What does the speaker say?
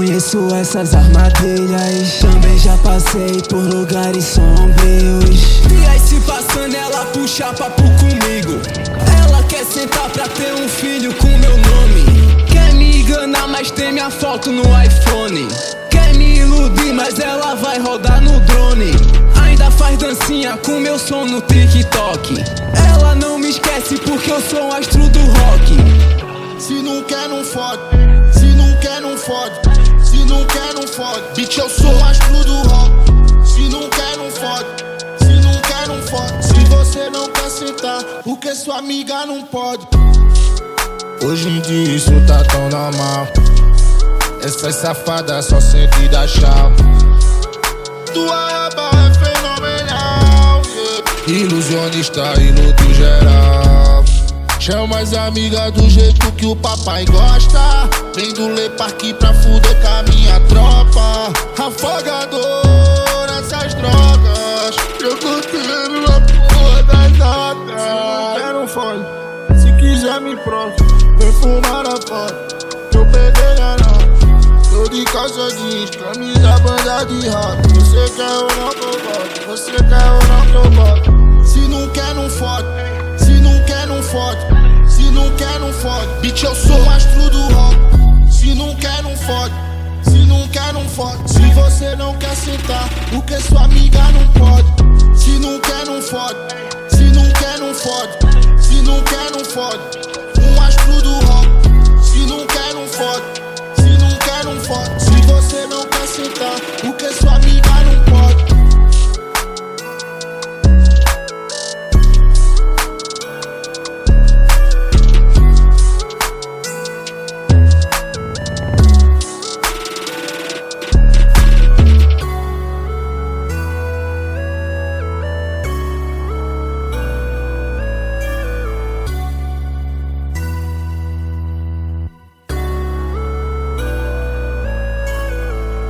conheço essas armadilhas. Também já passei por lugares sombrios. Vi aí se passando, ela puxa papo comigo. Ela quer sentar pra ter um filho com meu nome. Quer me enganar, mas tem minha foto no iPhone. Quer me iludir, mas ela vai rodar no drone. Ainda faz dancinha com meu som no TikTok. Ela não me esquece porque eu sou um astro do rock. Se não quer, não fode. Se não quer, não fode. Se não quer, não fode. Bitch, eu sou um astro do rock. Se não quer, não fode. Se não quer, não fode. Se você não quer sentar, porque sua amiga não pode. Hoje em dia isso tá tão normal. Essas safadas só sente dar tchau. Tua raba é fenomenal, yeah. Ilusionista, ilude geral. Chama as amigas do jeito que o papai gosta. Vem do Le Parque pra fuder com a minha tropa. Afogador nessas drogas. Eu tô tendo a porra das notas. Quero fone, se quiser me prove. Vem fumar na foto, eu peguei a nota. Tô de calça jeans, camisa, banda de rock. Você quer ou não que eu boto? Você quer ou não que eu boto? Se não quer, não fode. Se não quer, não fode. Se não quer, não fode. Bitch, eu sou um astro do rock. Se não quer, não fode. Se não quer, não fode. Se você não quer sentar, porque sua amiga não pode. Se não quer, não fode. Se não quer, não fode. Se não quer, não fode.